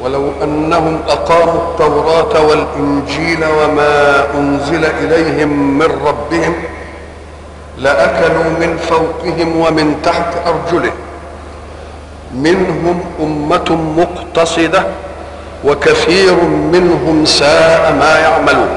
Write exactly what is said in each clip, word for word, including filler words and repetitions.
ولو أنهم أقاموا التوراة والإنجيل وما أنزل إليهم من ربهم لأكلوا من فوقهم ومن تحت أرجلهم منهم أمة مقتصدة وكثير منهم ساء ما يعملون.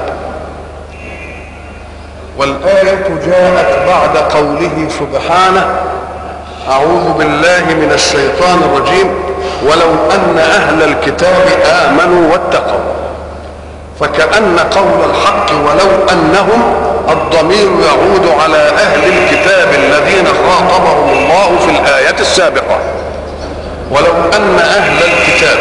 والآية جاءت بعد قوله سبحانه: أعوذ بالله من الشيطان الرجيم ولو أن أهل الكتاب آمنوا واتقوا. فكأن قول الحق ولو أنهم الضمير يعود على أهل الكتاب الذين خاطبهم الله في الآية السابقة. ولو أن أهل الكتاب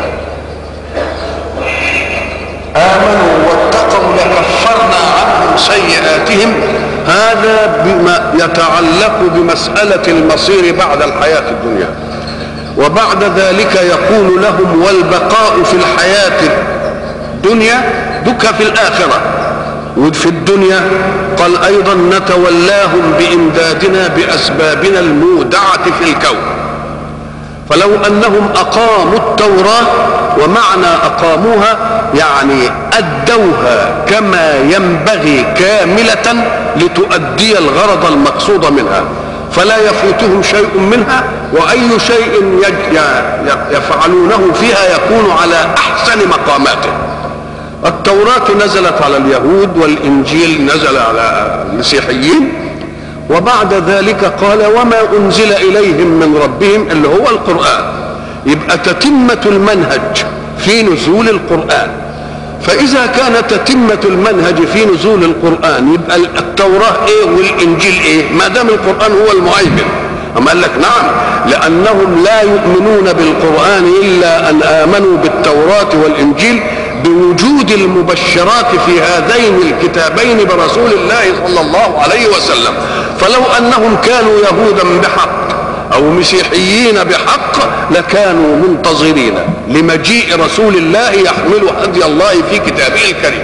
آمنوا واتقوا لكفرنا عنهم سيئاتهم. هذا بما يتعلق بمسألة المصير بعد الحياة الدنيا، وبعد ذلك يقول لهم والبقاء في الحياة الدنيا دك في الآخرة. وفي الدنيا قال أيضا نتولاهم بإمدادنا بأسبابنا المودعة في الكون. فلو أنهم أقاموا التوراة، ومعنى أقاموها يعني أدوها كما ينبغي كاملة لتؤدي الغرض المقصود منها، فلا يفوتهم شيء منها، وأي شيء يفعلونه فيها يكون على أحسن مقاماته. التوراة نزلت على اليهود والإنجيل نزل على المسيحيين، وبعد ذلك قال وما أنزل إليهم من ربهم اللي هو القرآن. يبقى تتمة المنهج في نزول القرآن. فإذا كان تتمة المنهج في نزول القرآن يبقى التوراة إيه والإنجيل إيه ما دام القرآن هو المهيمن. أما قال لك نعم، لأنهم لا يؤمنون بالقرآن إلا أن آمنوا بالتوراة والإنجيل بوجود المبشرات في هذين الكتابين برسول الله صلى الله عليه وسلم. فلو أنهم كانوا يهودا بحق أو مسيحيين بحق لكانوا منتظرين لمجيء رسول الله يحمل هدي الله في كتابه الكريم.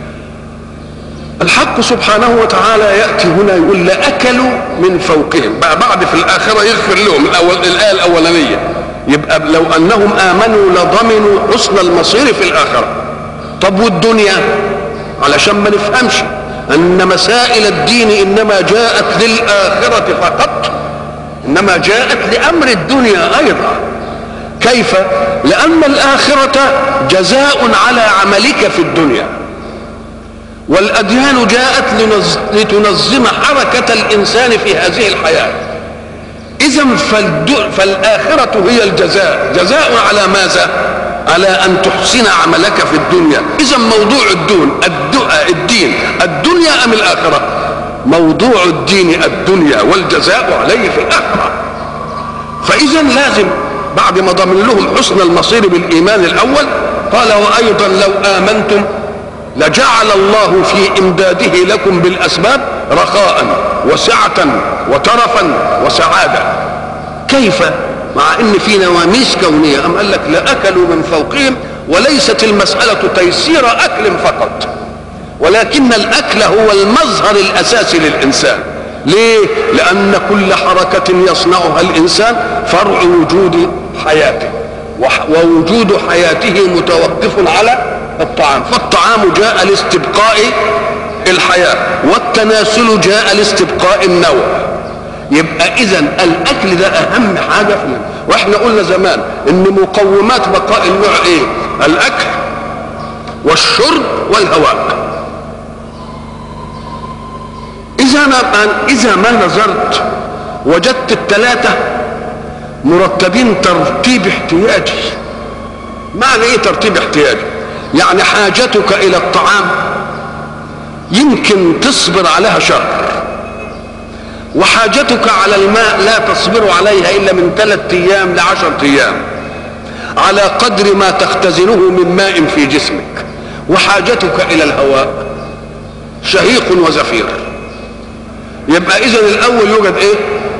الحق سبحانه وتعالى يأتي هنا يقول لأكلوا من فوقهم، بقى بعد في الآخرة يغفر لهم الأول الآية الأولانية. يبقى لو أنهم آمنوا لضمنوا حسن المصير في الآخرة. طب والدنيا؟ علشان ما نفهمش أن مسائل الدين إنما جاءت للآخرة فقط، إنما جاءت لأمر الدنيا أيضا. كيف؟ لأن الآخرة جزاء على عملك في الدنيا، والأديان جاءت لتنظم حركة الإنسان في هذه الحياة. إذا فالآخرة هي الجزاء. جزاء على ماذا؟ على أن تحسن عملك في الدنيا. إذا موضوع الدين الدين الدنيا أم الآخرة؟ موضوع الدين الدنيا والجزاء عليه في الآخرة. فإذا لازم بعد ما ضمن لهم حسن المصير بالإيمان الأول قال وأيضا لو آمنتم لجعل الله في إمداده لكم بالأسباب رخاء وسعة وترفا وسعادة. كيف؟ مع ان في نواميس كونية. أم قال لك لأكلوا من فوقهم، وليست المسألة تيسير أكل فقط، ولكن الأكل هو المظهر الأساسي للإنسان. ليه؟ لأن كل حركة يصنعها الإنسان فرع وجود حياته، ووجود حياته متوقف على الطعام. فالطعام جاء لاستبقاء الحياة، والتناسل جاء لاستبقاء النوع. يبقى إذن الأكل ده أهم حاجة في النوع. وإحنا قلنا زمان إن مقومات بقاء النوع إيه؟ الأكل والشرب والهواء. إذا إذا ما نظرت وجدت الثلاثة مرتبين ترتيب احتياجي. معنى إيه ترتيب احتياجي؟ يعني حاجتك إلى الطعام يمكن تصبر عليها شهر، وحاجتك على الماء لا تصبر عليها إلا من ثلاثة أيام لعشرة أيام على قدر ما تختزنه من ماء في جسمك. وحاجتك إلى الهواء شهيق وزفير. يبقى إذن الأول يوجد إيه؟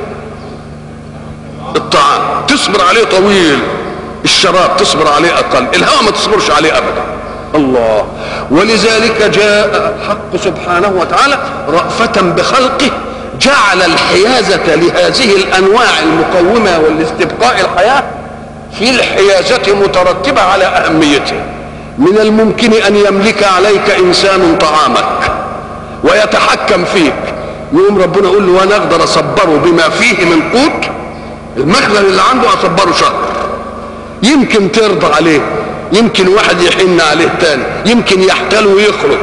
الطعام تصبر عليه طويل، الشراب تصبر عليه أقل، الهواء ما تصبرش عليه أبدا. الله. ولذلك جاء الحق سبحانه وتعالى رأفة بخلقه جعل الحيازة لهذه الأنواع المقومة والاستبقاء الحياة في الحيازة مترتبة على أهميته. من الممكن أن يملك عليك إنسان طعامك ويتحكم فيك، يقوم ربنا يقول له وانا اقدر اصبره بما فيه من قوت، المخزن اللي عنده اصبره شهر، يمكن ترضى عليه، يمكن واحد يحن عليه تاني، يمكن يحتال ويخرج،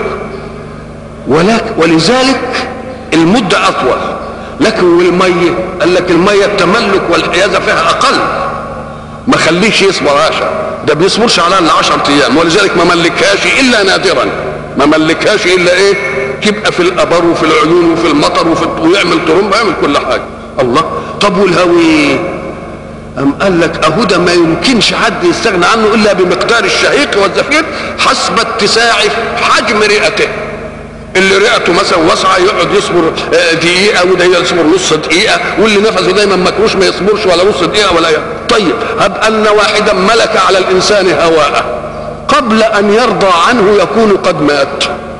ولكن ولذلك المدة اطول. لكن والمية قال لك المية التملك والحيازة فيها اقل، ما خليش يصبر عشر، ده بيصبرش على الا عشر ايام، ولذلك ما ملكهاش الا نادرا، ما ملكهاش الا ايه؟ تبقى في الابر وفي العيون وفي المطر وفي ويعمل طرمبه، يعمل كل حاجه. الله. طب والهوي؟ أم قال لك اهو ده ما يمكنش حد يستغنى عنه الا بمقدار الشهيق والزفير حسب اتساع حجم رئته. اللي رئته مثلا واسعه يقعد يصبر دقيقه، وده يصبر نص دقيقه، واللي نفسه دايما مكروش ما يصبرش ولا نص دقيقه ولا يوم. طيب هب ان واحدا ملك على الانسان هواءه قبل ان يرضى عنه يكون قد مات.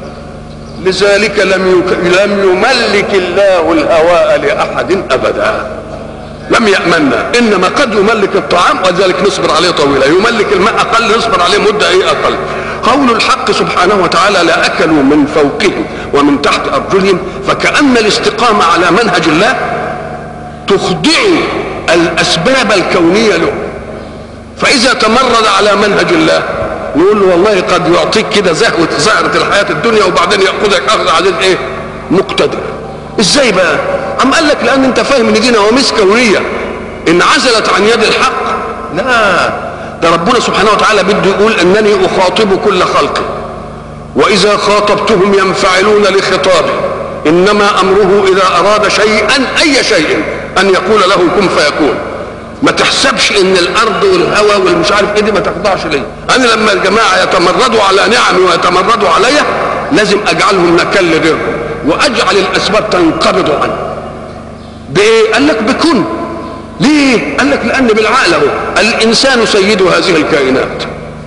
لذلك لم يك... لم يملك الله الهواء لاحد ابدا، لم يأمننا، انما قد يملك الطعام وذلك نصبر عليه طويلا، يملك الماء اقل نصبر عليه مده ايه اقل. قول الحق سبحانه وتعالى لا اكلوا من فوقهم ومن تحت ارجلهم، فكأن الاستقامه على منهج الله تخضع الاسباب الكونيه له. فاذا تمرد على منهج الله نقول له والله قد يعطيك كده زهوه زهره الحياه الدنيا وبعدين ياخذك اخذ عزيز ايه؟ مقتدر. ازاي بقى؟ أم قال لك لأن أنت فاهم إن دي نواميس كونية انعزلت عن يد الحق. لا، ده ربنا سبحانه وتعالى بده يقول أنني أخاطب كل خلقي وإذا خاطبتهم ينفعلون لخطابي، إنما أمره إذا أراد شيئا أي شيء أن يقول له كن فيكون. ما تحسبش إن الأرض والهواء والمش عارف إيه دي ما تخضعش ليه. أنا لما الجماعة يتمردوا على نعمي ويتمردوا عليا لازم أجعلهم نكل غيرهم وأجعل الأسباب تنقبض عنه. بايه؟ قال لك بكن. ليه؟ قال لك لان بالعقل اهو الانسان سيد هذه الكائنات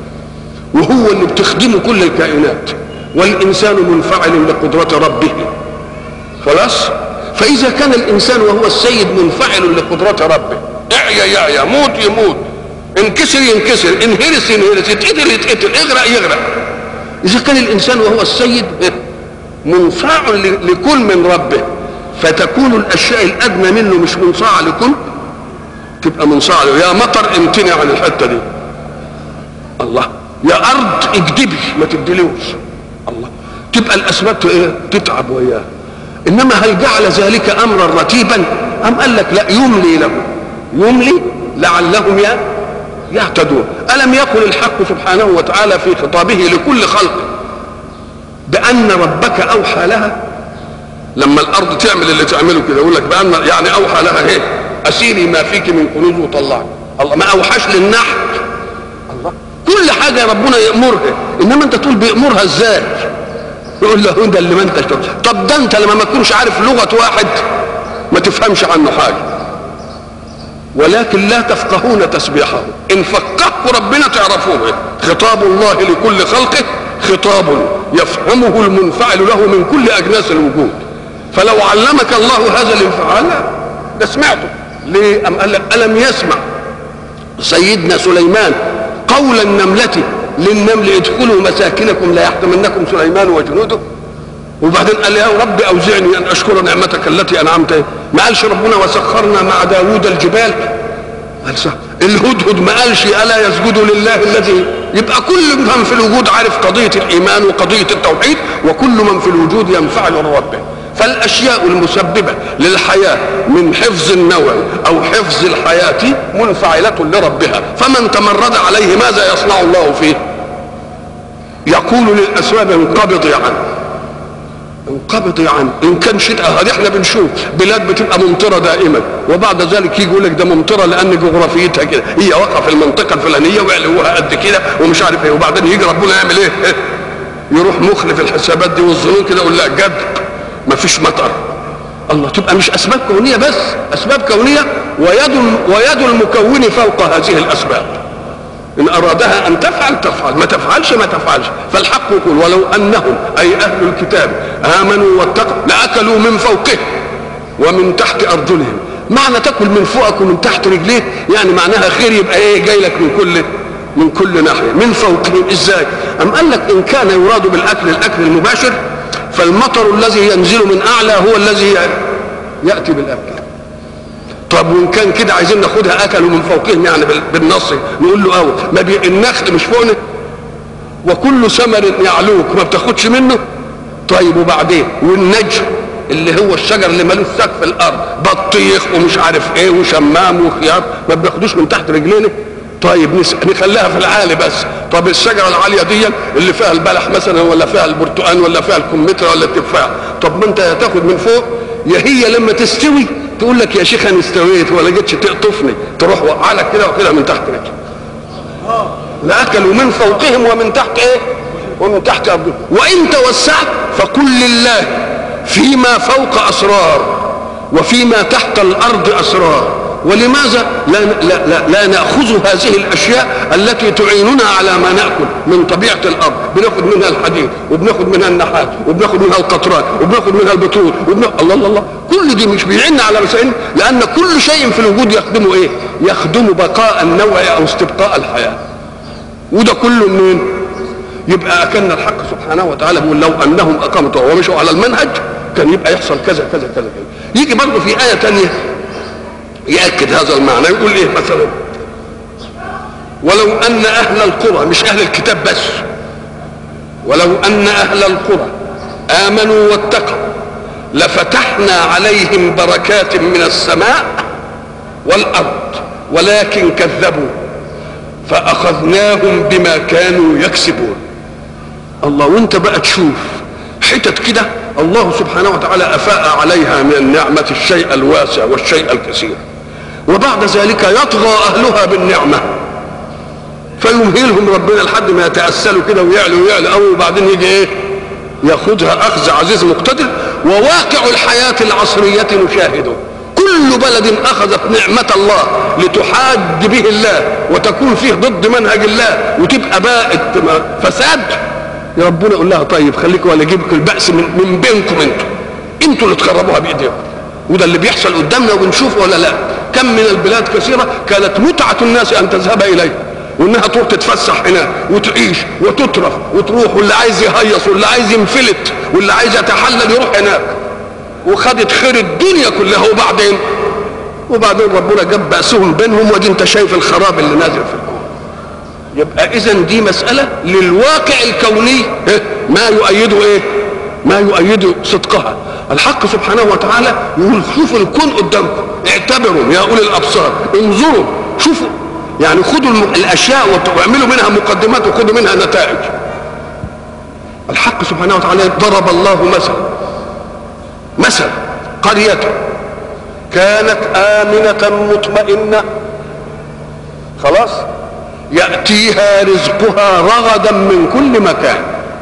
وهو اللي بتخدمه كل الكائنات، والانسان منفعل لقدرة ربه. خلاص؟ فاذا كان الانسان وهو السيد منفعل لقدرة ربه، اعيا يعيا، موت يموت، انكسر ينكسر، انهرس ينهرس، يتقتل يتقتل، اغرق يغرق. اذا كان الانسان وهو السيد منفعل لكل من ربه، فتكون الاشياء الادنى منه مش منصاعه لكل، تبقى منصاعه له. يا مطر امتنع عن الحته دي، الله. يا ارض اكدبي ما تبدلوش، الله. تبقى الاسباب تتعب وياه. انما هل جعل ذلك امرا رتيبا؟ ام قال لك لا، يملي له، يملي لعلهم يهتدون. الم يقل الحق سبحانه وتعالى في خطابه لكل خلق بان ربك اوحى لها؟ لما الارض تعمل اللي تعمله كده يقول لك بان يعني اوحى لها ايه؟ اسيري ما فيك من كنوز وطلعي. الله، ما اوحاش للنحل. الله، كل حاجه ربنا يامرها، انما انت تقول بيامرها ازاي؟ يقول له ده اللي ما انتش. طب ده انت لما ما تكونش عارف لغه واحد ما تفهمش عنه حاجه، ولكن لا تفقهون تسبيحه. ان فقهكم ربنا تعرفوه. خطاب الله لكل خلقه خطاب يفهمه المنفعل له من كل اجناس الوجود. فلو علمك الله هذا الانفعال ده سمعته. ليه؟ أم قال لك ألم يسمع سيدنا سليمان قول النملة للنمل ادخلوا مساكنكم لا يحطمنكم سليمان وجنوده؟ وبعدين قال يا رب أوزعني أن أشكر نعمتك التي أنعمت. ما قالش ربنا وسخرنا مع داوود الجبال؟ قال صح. الهدهد ما قالش ألا يسجدوا لله الذي؟ يبقى كل من في الوجود عارف قضية الإيمان وقضية التوحيد، وكل من في الوجود ينفعل لربه. فالاشياء المسببه للحياه من حفظ النوع او حفظ الحياه منفعله لربها، فمن تمرد عليه ماذا يصنع الله فيه؟ يقول للاسباب انقبضي عنه، انقبضي عنه. ان كان شتاء هذه احنا بنشوف بلاد بتبقى ممطره دائما وبعد ذلك يجي يقول لك ده ممطره لان جغرافيتها كده، هي واقعه في المنطقه الفلانيه وعلوها قد كده ومش عارف ايه، وبعدين يجي ربنا يعمل ايه؟ يروح مخلف الحسابات دي والظنون كده يقول لا جد ما فيش مطر. الله، تبقى مش اسباب كونيه بس، اسباب كونيه ويد ويد المكون فوق هذه الاسباب. ان ارادها ان تفعل تفعل، ما تفعلش ما تفعلش. فالحق يقول ولو انهم اي اهل الكتاب امنوا واتقوا لاكلوا من فوقهم ومن تحت ارجلهم معنى تاكل من فوقك ومن تحت رجليك يعني معناها خير، يبقى ايه جاي لك من كل من كل ناحيه. من فوقهم ازاي؟ ام قال لك ان كان يراد بالاكل الاكل المباشر فالمطر الذي ينزل من اعلى هو الذي ياتي بالاكل. طب وان كان كده عايزين ناخدها اكلوا من فوقهم يعني بالنص، نقول له اه ما بي النخل مش فوقنا وكل ثمر يعلوك ما بتاخدش منه. طيب وبعدين والنجم اللي هو الشجر اللي مالوش سقف في الارض، بطيخ ومش عارف ايه وشمام وخيار ما بياخدوش من تحت رجلينا. طيب نخليها في العالي بس. طب الشجره العاليه دي اللي فيها البلح مثلا ولا فيها البرتقال ولا فيها الكمثرى ولا التفاح، طب ما انت هتاخد من فوق، يا هي لما تستوي تقول لك يا شيخ انا استويت ولا جيتش تقطفني، تروح وقعلك كده وكده من تحت رجلك. لاكلوا من فوقهم ومن تحت ايه؟ ومن تحت ارضهم. وان توسعت فقل لله فيما فوق اسرار وفيما تحت الارض اسرار. ولماذا لا, لا, لا, لا ناخذ هذه الاشياء التي تعيننا على ما ناكل من طبيعه الارض؟ بناخذ منها الحديد وبناخذ منها النحاس وبناخذ منها القطران وبناخذ منها البترول وبناخذ الله الله الله كل دي مش بيعيننا على مسائل، لان كل شيء في الوجود يخدمه ايه؟ يخدم بقاء النوع او استبقاء الحياه. وده كله منين؟ يبقى اكن الحق سبحانه وتعالى بيقول لو انهم اقاموا ومشوا على المنهج كان يبقى يحصل كذا كذا كذا كذا. يجي برضه في ايه ثانيه يأكد هذا المعنى، يقول ايه مثلا؟ ولو ان اهل القرى، مش اهل الكتاب بس، ولو ان اهل القرى امنوا واتقوا لفتحنا عليهم بركات من السماء والارض ولكن كذبوا فاخذناهم بما كانوا يكسبون. الله. وانت بقى تشوف حتت كده الله سبحانه وتعالى افاء عليها من النعمه الشيء الواسع والشيء الكثير، وبعد ذلك يطغى اهلها بالنعمه فيمهلهم ربنا لحد ما يتأسلوا كده ويعلوا ويعلوا قوي، وبعدين يجي ايه؟ ياخذها اخذ عزيز مقتدر. وواقع الحياه العصريه نشاهده، كل بلد اخذت نعمه الله لتحاد به الله وتكون فيه ضد منهج الله وتبقى بقت فساد، يا ربنا يقول لها طيب خليكم ولا اجيب البأس من, من بينكم انتوا انتوا اللي تخربوها بايديكم. وده اللي بيحصل قدامنا وبنشوفه ولا لا؟ كم من البلاد كثيره كانت متعه الناس ان تذهب اليها وانها تروح تتفسح هناك وتعيش وتطرف وتروح، واللي عايز يهيص واللي عايز ينفلت واللي عايز يتحلل يروح هناك، وخدت خير الدنيا كلها. وبعدين وبعدين ربنا جاب بأسهم بينهم، ودي انت شايف الخراب اللي نازل في الكون. يبقى اذا دي مسألة للواقع الكوني ما يؤيده ايه؟ ما يؤيده صدقها. الحق سبحانه وتعالى يقول شوفوا الكون قدامكم، اعتبروا يا اولي الابصار، انظروا شوفوا، يعني خدوا الاشياء واعملوا منها مقدمات وخدوا منها نتائج. الحق سبحانه وتعالى ضرب الله مثلا مثل قرية كانت آمنة مطمئنة، خلاص، يأتيها رزقها رغدا من كل مكان.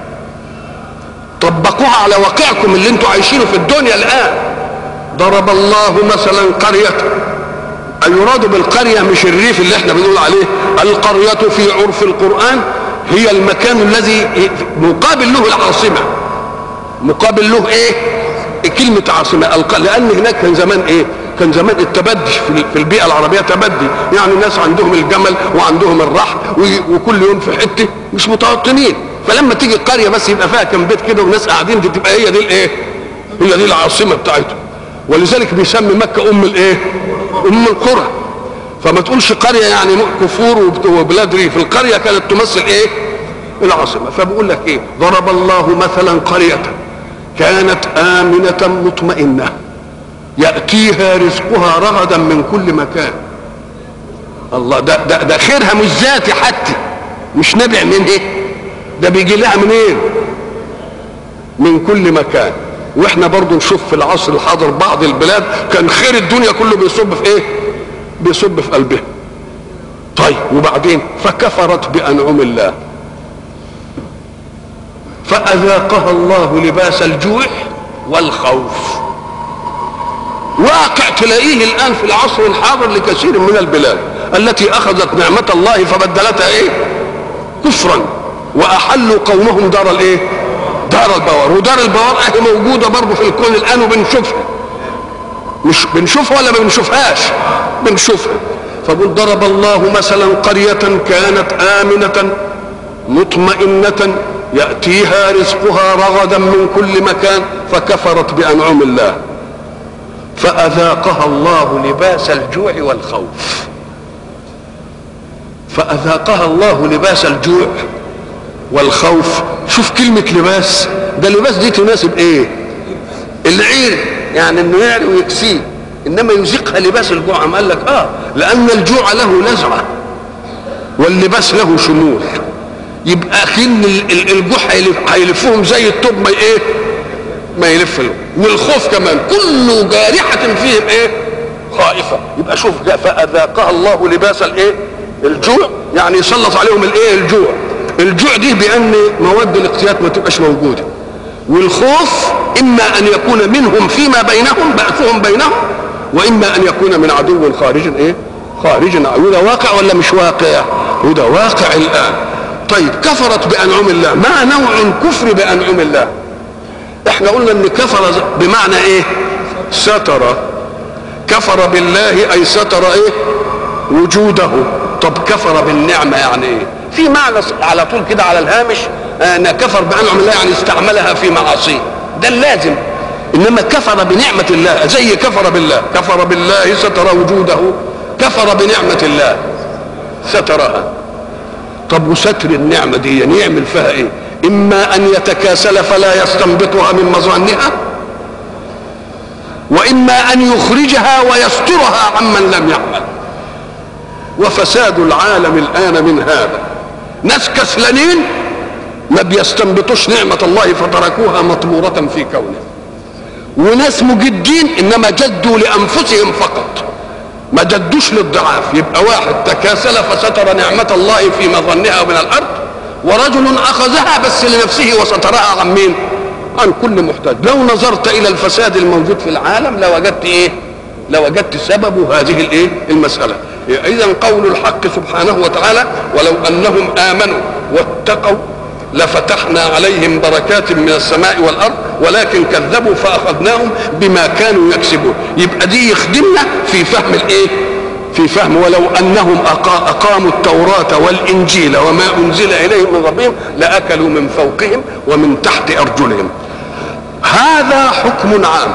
طبقوها على واقعكم اللي انتوا عايشينه في الدنيا الآن. ضرب الله مثلا قرية، يراد بالقرية مش الريف اللي احنا بنقول عليه، القرية في عرف القرآن هي المكان الذي مقابل له العاصمة، مقابل له ايه؟ كلمة عاصمة. لأن هناك كان زمان ايه؟ كان زمان التبدي في البيئة العربية تبدي، يعني الناس عندهم الجمل وعندهم الرحل وكل يوم في حتة مش متوطنين، فلما تيجي القرية بس يبقى فيها كم بيت كده وناس قاعدين، دي تبقى هي دي الايه؟ هي دي العاصمة بتاعتهم. ولذلك بيسمي مكة أم الايه؟ أم القرى. فما تقولش قرية يعني كفور وبلاد ريف، القرية كانت تمثل ايه؟ العاصمة. فبقول لك ايه؟ ضرب الله مثلا قرية كانت آمنة مطمئنة يأتيها رزقها رغدا من كل مكان. الله، ده ده ده خيرها مش ذاتي حتى، مش نابع من ايه؟ ده بيجي لها منين؟ إيه؟ من كل مكان. واحنا برضو نشوف في العصر الحاضر بعض البلاد كان خير الدنيا كله بيصب في ايه؟ بيصب في قلبها. طيب وبعدين فكفرت بأنعم الله فأذاقها الله لباس الجوع والخوف. واقع تلاقيه الآن في العصر الحاضر لكثير من البلاد التي أخذت نعمة الله فبدلتها إيه؟ كفرا، وأحلوا قومهم دار الإيه؟ دار البوار. ودار البوار أهي موجودة برضه في الكون الآن وبنشوفها. مش بنشوفها ولا ما بنشوفهاش؟ بنشوفها. فقل ضرب الله مثلا قرية كانت آمنة مطمئنة يأتيها رزقها رغدا من كل مكان فكفرت بأنعم الله فأذاقها الله لباس الجوع والخوف. فأذاقها الله لباس الجوع والخوف. شوف كلمة لباس، ده اللباس دي تناسب ايه؟ العير، يعني انه يعري ويكسيه، انما يذيقها لباس الجوع. عم قال لك اه لان الجوع له نزعة واللباس له شمول. يبقى اكن الجوع هيلفهم زي الطوب ما ايه ما يلف له، والخوف كمان كل جارحة فيهم ايه خائفة. يبقى شوف فأذاقها الله لباس الايه الجوع، يعني يسلط عليهم الايه الجوع. الجوع دي بان مواد الاقتيات ما تبقاش موجوده، والخوف اما ان يكون منهم فيما بينهم بأسهم بينهم، واما ان يكون من عدو خارج ايه خارج. وده واقع ولا مش واقع؟ وده واقع الان. طيب كفرت بانعم الله، ما نوع كفر بانعم الله؟ احنا قلنا ان كفر بمعنى ايه؟ ستر. كفر بالله اي ستر ايه وجوده. طب كفر بالنعمه يعني ايه؟ في معنى على طول كده على الهامش ان كفر بانعم الله يعني استعملها في معاصيه، ده اللازم. انما كفر بنعمه الله زي كفر بالله، كفر بالله ستر وجوده، كفر بنعمه الله سترها. طب وستر النعمه دي يعني يعمل فيها ايه؟ اما ان يتكاسل فلا يستنبطها من مظانها، واما ان يخرجها ويسترها عمن لم يعمل. وفساد العالم الان من هذا، ناس كسلانين ما بيستنبطوش نعمة الله فتركوها مطمورة في كونه، وناس مجدين انما جدوا لانفسهم فقط ما جدوش للضعاف. يبقى واحد تكاسل فستر نعمة الله في مظنها من الارض، ورجل اخذها بس لنفسه وسترها عن مين؟ عن كل محتاج. لو نظرت الى الفساد الموجود في العالم لوجدت ايه؟ لوجدت سبب هذه الايه المسألة. اذا قول الحق سبحانه وتعالى ولو انهم امنوا واتقوا لفتحنا عليهم بركات من السماء والارض ولكن كذبوا فاخذناهم بما كانوا يكسبون. يبقى دي يخدمنا في فهم الايه في فهم ولو انهم اقاموا التوراة والانجيل وما انزل اليهم من ربهم لاكلوا من فوقهم ومن تحت ارجلهم. هذا حكم عام،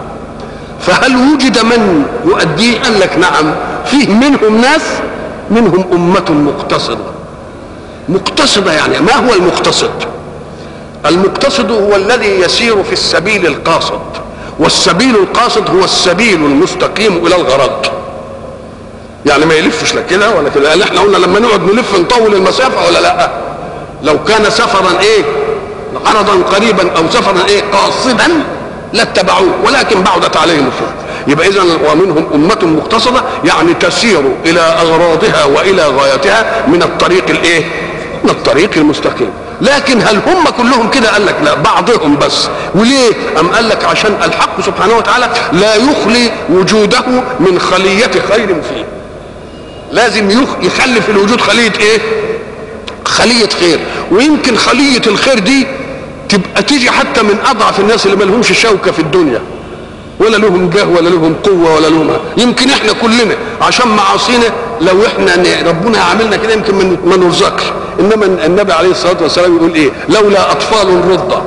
فهل وجد من يؤديه؟ قال لك نعم، فيه منهم ناس، منهم أمة مقتصدة. مقتصدة يعني ما هو المقتصد؟ المقتصد هو الذي يسير في السبيل القاصد، والسبيل القاصد هو السبيل المستقيم إلى الغرض. يعني ما يلفش لا كده ولا كده. احنا قلنا لما نقعد نلف نطول المسافة ولا لا؟ لو كان سفرا ايه عرضا قريبا او سفرا ايه قاصدا لاتبعوه ولكن بعدت عليهم السفر. يبقى اذا ومنهم امه مقتصده يعني تسير الى اغراضها والى غايتها من الطريق الايه من الطريق المستقيم. لكن هل هم كلهم كده؟ قال لك لا، بعضهم بس. وليه؟ ام قال لك عشان الحق سبحانه وتعالى لا يخلي وجوده من خليه خير فيه. لازم يخلي في الوجود خليه ايه خليه خير. ويمكن خليه الخير دي تبقى تيجي حتى من اضعف الناس اللي ما لهمش شوكه في الدنيا ولا لهم جاه ولا لهم قوه ولا لهم. يمكن احنا كلنا عشان معاصينا لو احنا ربنا عاملنا كده يمكن ما نرزقش. انما النبي عليه الصلاه والسلام يقول ايه؟ لولا اطفال رضع،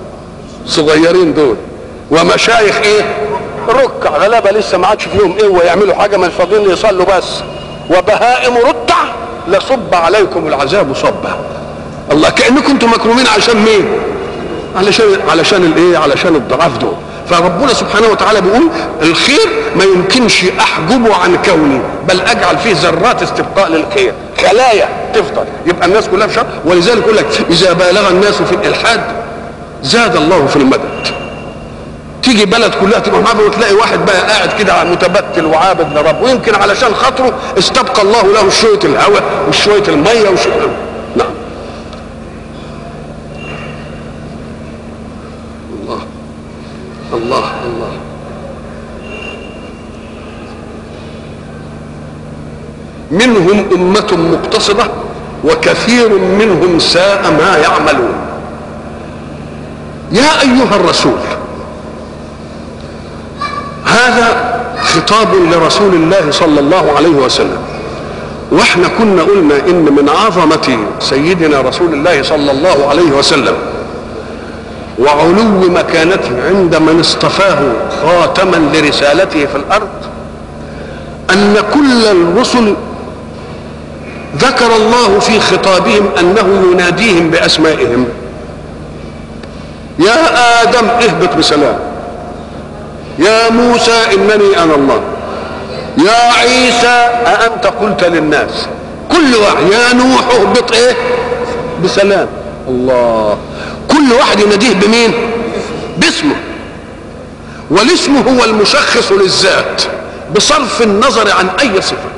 صغيرين دول، ومشايخ ايه ركع غلابه لسه ما عادش فيهم ايه ويعملوا حاجه مش فاضيين يصلوا بس، وبهائم رتع لصب عليكم العذاب صبا. الله، كأنكم انتم مكرومين عشان مين؟ علشان علشان الايه علشان الضعاف دول. فربنا سبحانه وتعالى بيقول الخير ما يمكنش احجبه عن كوني، بل اجعل فيه ذرات استبقاء للخير، خلايا تفضل. يبقى الناس كلها في شر. ولذلك يقول لك اذا بالغ الناس في الالحاد زاد الله في المدد. تيجي بلد كلها تبقى معاه وتلاقي واحد بقى قاعد كده متبتل وعابد لرب، ويمكن علشان خاطره استبقى الله له شويه الهواء وشويه الميه وشويه. نعم. الله الله الله. منهم أمة مقتصدة وكثير منهم ساء ما يعملون. يا أيها الرسول، هذا خطاب لرسول الله صلى الله عليه وسلم. واحنا كنا قلنا ان من عظمة سيدنا رسول الله صلى الله عليه وسلم وعلو مكانته عند من اصطفاه خاتما لرسالته في الارض ان كل الرسل ذكر الله في خطابهم انه يناديهم باسمائهم. يا ادم اهبط بسلام، يا موسى انني انا الله، يا عيسى أأنت قلت للناس، كل واحد، يا نوح اهبط ايه بسلام. الله، كل واحد يناديه بمين؟ باسمه. والاسم هو المشخص للذات بصرف النظر عن اي صفة.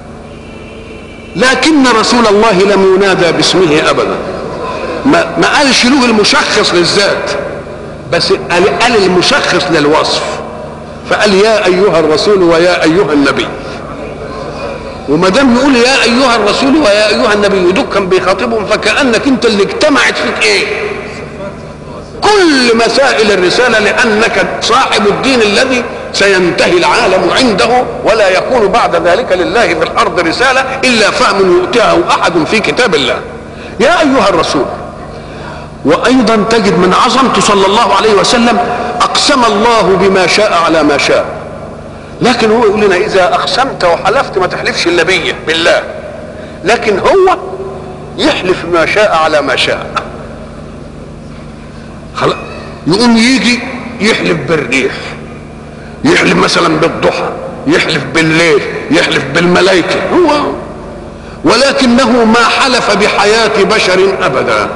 لكن رسول الله لم ينادى باسمه ابدا، ما, ما قالش له المشخص للذات، بس قال, قال المشخص للوصف، فقال يا ايها الرسول ويا ايها النبي. وما دام يقول يا ايها الرسول ويا ايها النبي دول كان بيخاطبهم، فكانك انت اللي اجتمعت فيك ايه؟ كل مسائل الرساله، لانك صاحب الدين الذي سينتهي العالم عنده، ولا يكون بعد ذلك لله في الارض رساله الا فهم يؤتيه احد في كتاب الله. يا ايها الرسول. وايضا تجد من عظمته صلى الله عليه وسلم اقسم الله بما شاء على ما شاء، لكن هو يقول لنا اذا اقسمت وحلفت ما تحلفش الا بيه بالله، لكن هو يحلف ما شاء على ما شاء. خلاص، يقوم يجي يحلف بالريح، يحلف مثلا بالضحى، يحلف بالليل، يحلف بالملائكه هو، ولكنه ما حلف بحياه بشر ابدا.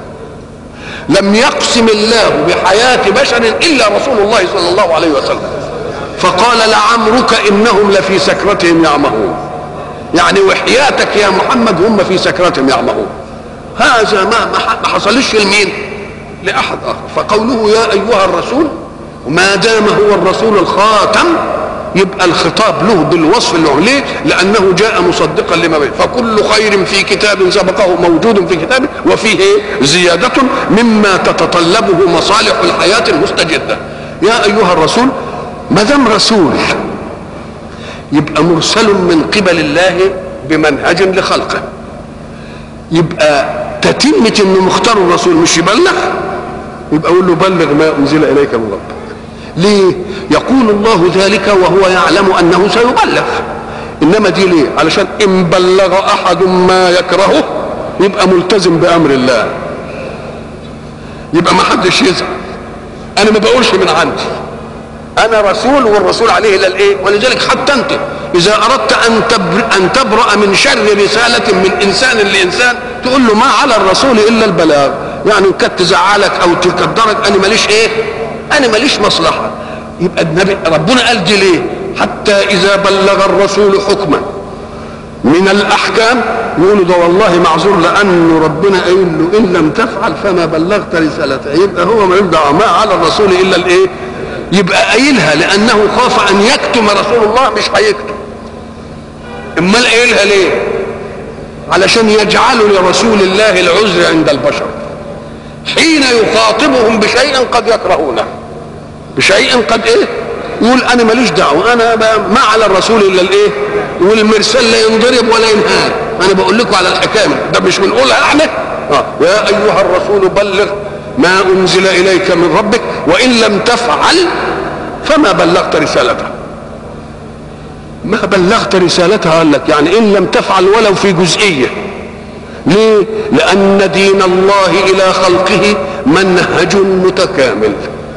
لم يقسم الله بحياة بشر إلا رسول الله صلى الله عليه وسلم، فقال لعمرك إنهم لفي سكرتهم يعمهون، يعني وحياتك يا محمد هم في سكرتهم يعمهون. هذا ما ما حصلش لمين؟ لأحد آخر. فقوله يا أيها الرسول، ما دام هو الرسول الخاتم يبقى الخطاب له بالوصف اللي هو ليه؟ لأنه جاء مصدقا لما بين، فكل خير في كتاب سبقه موجود في كتابه، وفيه زيادة مما تتطلبه مصالح الحياة المستجدة. يا أيها الرسول، ما دام رسول يبقى مرسل من قبل الله بمنهج لخلقه، يبقى تتمة انه مختار الرسول مش يبلغ، يبقى اقول له بلغ ما انزل اليك من ربك. ليه؟ يقول الله ذلك وهو يعلم انه سيبلغ. انما دي ليه؟ علشان ان بلغ احد ما يكرهه يبقى ملتزم بامر الله، يبقى ما حدش يزعل. انا ما بقولش من عندي، انا رسول والرسول عليه الا الايه؟ ولذلك حتى انت اذا اردت ان تبرأ, ان تبرأ من شر رسالة من انسان لانسان تقول له ما على الرسول الا البلاغ. يعني ان كانت تزعلك او تقدرك انا ماليش ايه؟ انا ماليش مصلحة. يبقى النبي ربنا قال دي ليه؟ حتى اذا بلغ الرسول حكما من الاحكام يقولوا ده والله معذور، لانه ربنا قايل له ان لم تفعل فما بلغت رسالته. يبقى هو ما يبدأ ما على الرسول الا الايه؟ يبقى قايلها لانه خاف ان يكتم رسول الله، مش هيكتم. امال قايلها ليه؟ علشان يجعلوا لرسول الله العذر عند البشر حين يخاطبهم بشيء قد يكرهونه، بشيء قد ايه؟ يقول انا ماليش دعوه، انا ما على الرسول الا الايه؟ والمرسل لا ينضرب ولا ينهار. انا بقول لكم على الحكايه ده مش بنقولها احنا. اه يا ايها الرسول بلغ ما انزل اليك من ربك وان لم تفعل فما بلغت رسالته. ما بلغت رسالتها قال لك يعني ان لم تفعل ولو في جزئيه. ليه؟ لان دين الله الى خلقه منهج متكامل،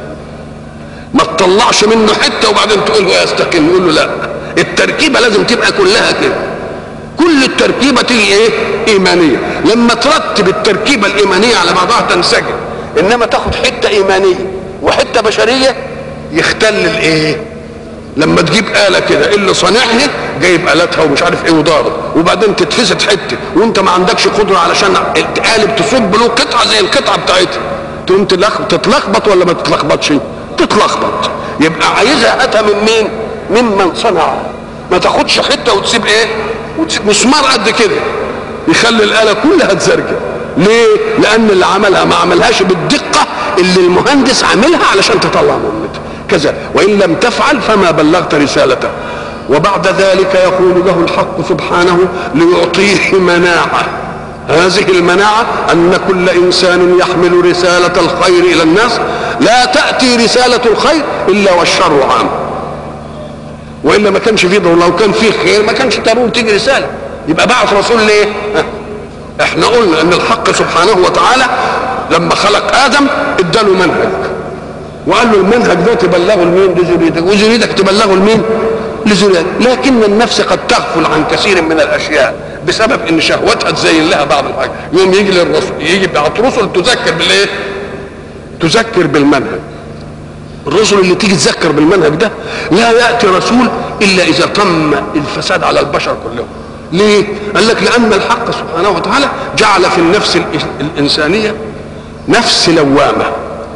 ما تطلعش منه حته وبعدين تقول هو يستقيم. يقول له لا، التركيبه لازم تبقى كلها كده، كل التركيبه تيجي ايه؟ ايمانيه. لما ترتب التركيبه الايمانيه على بعضها تنسجم، انما تاخد حته ايمانيه وحته بشريه يختل الايه؟ لما تجيب آلة كده اللي صانعها جايب آلاتها ومش عارف ايه وضارب، وبعدين تتفسد حته وانت ما عندكش قدره علشان تقالب تصب له قطعه زي القطعه بتاعتها، تقوم تتلخبط ولا ما تتلخبطش؟ تتلخبط. يبقى عايزها هاتها من مين؟ ممن صنعها. ما تاخدش حته وتسيب ايه؟ وتسيب مسمار قد كده يخلي الآلة كلها تزرجه. ليه؟ لأن اللي عملها ما عملهاش بالدقة اللي المهندس عاملها علشان تطلع مهمته. كذا، وإن لم تفعل فما بلغت رسالته. وبعد ذلك يقول له الحق سبحانه ليعطيه مناعة. هذه المناعة أن كل إنسان يحمل رسالة الخير إلى الناس، لا تأتي رسالة الخير إلا والشر عام، وإلا ما كانش فيه ضرورة. لو كان فيه خير ما كانش ضروري تيجي رسالة، يبقى بعث رسول ليه؟ احنا قلنا ان الحق سبحانه وتعالى لما خلق آدم اداله منهج، وقال له المنهج ده تبلغه لمين؟ لذريتك، وذريتك تبلغه لمين؟ لذريتك. لكن النفس قد تغفل عن كثير من الاشياء بسبب ان شهوتها تزين لها بعض الحاجات. يوم يجي للرسل، يجي بعض رسل تذكر بالايه؟ تذكر بالمنهج. الرسل اللي تيجي تذكر بالمنهج ده لا ياتي رسول الا اذا تم الفساد على البشر كلهم. ليه؟ قال لك لان الحق سبحانه وتعالى جعل في النفس الانسانيه نفس لوامه،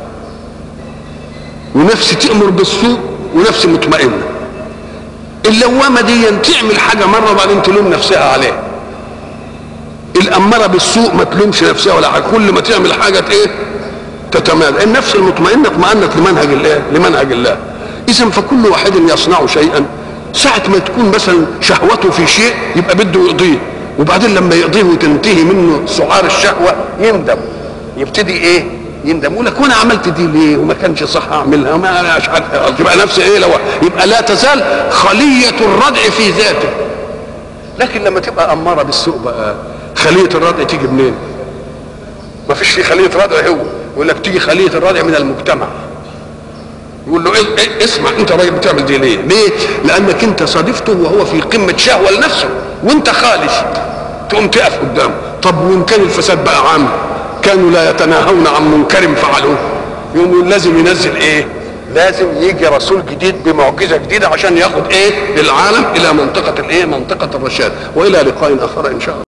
ونفس تأمر بالسوء، ونفس مطمئنه. اللوامه دي تعمل حاجه مره وبعدين تلوم نفسها عليها. الاماره بالسوء ما تلومش نفسها ولا حاجه، كل ما تعمل حاجه ايه؟ تتمادى. النفس المطمئنه اطمأنت لمنهج الله، لمنهج الله. اذا فكل واحد يصنع شيئا ساعة ما تكون مثلا شهوته في شيء يبقى بده يقضيه، وبعدين لما يقضيه وتنتهي منه سعار الشهوة يندم، يبتدي ايه؟ يندم، يقول لك وانا عملت دي ليه؟ وما كانش صح اعملها، ما مش عارف. تبقى نفسه ايه؟ لو يبقى لا تزال خلية الردع في ذاته. لكن لما تبقى أمارة بالسوء بقى، خلية الردع تيجي منين؟ ما فيش في خلية ردع. هو يقول لك تيجي خلية الردع من المجتمع. يقول له إيه؟ اسمع انت راجل بتعمل دي ليه؟ ليه؟ لانك انت صادفته وهو في قمه شهوه لنفسه وانت خالص، تقوم تقف قدامه. طب وان كان الفساد بقى عام، كانوا لا يتناهون عن منكر فعلوه، يقوم لازم ينزل ايه؟ لازم يجي رسول جديد بمعجزه جديده عشان ياخد ايه؟ العالم الى منطقه الايه؟ منطقه الرشاد. والى لقاء اخر ان شاء الله.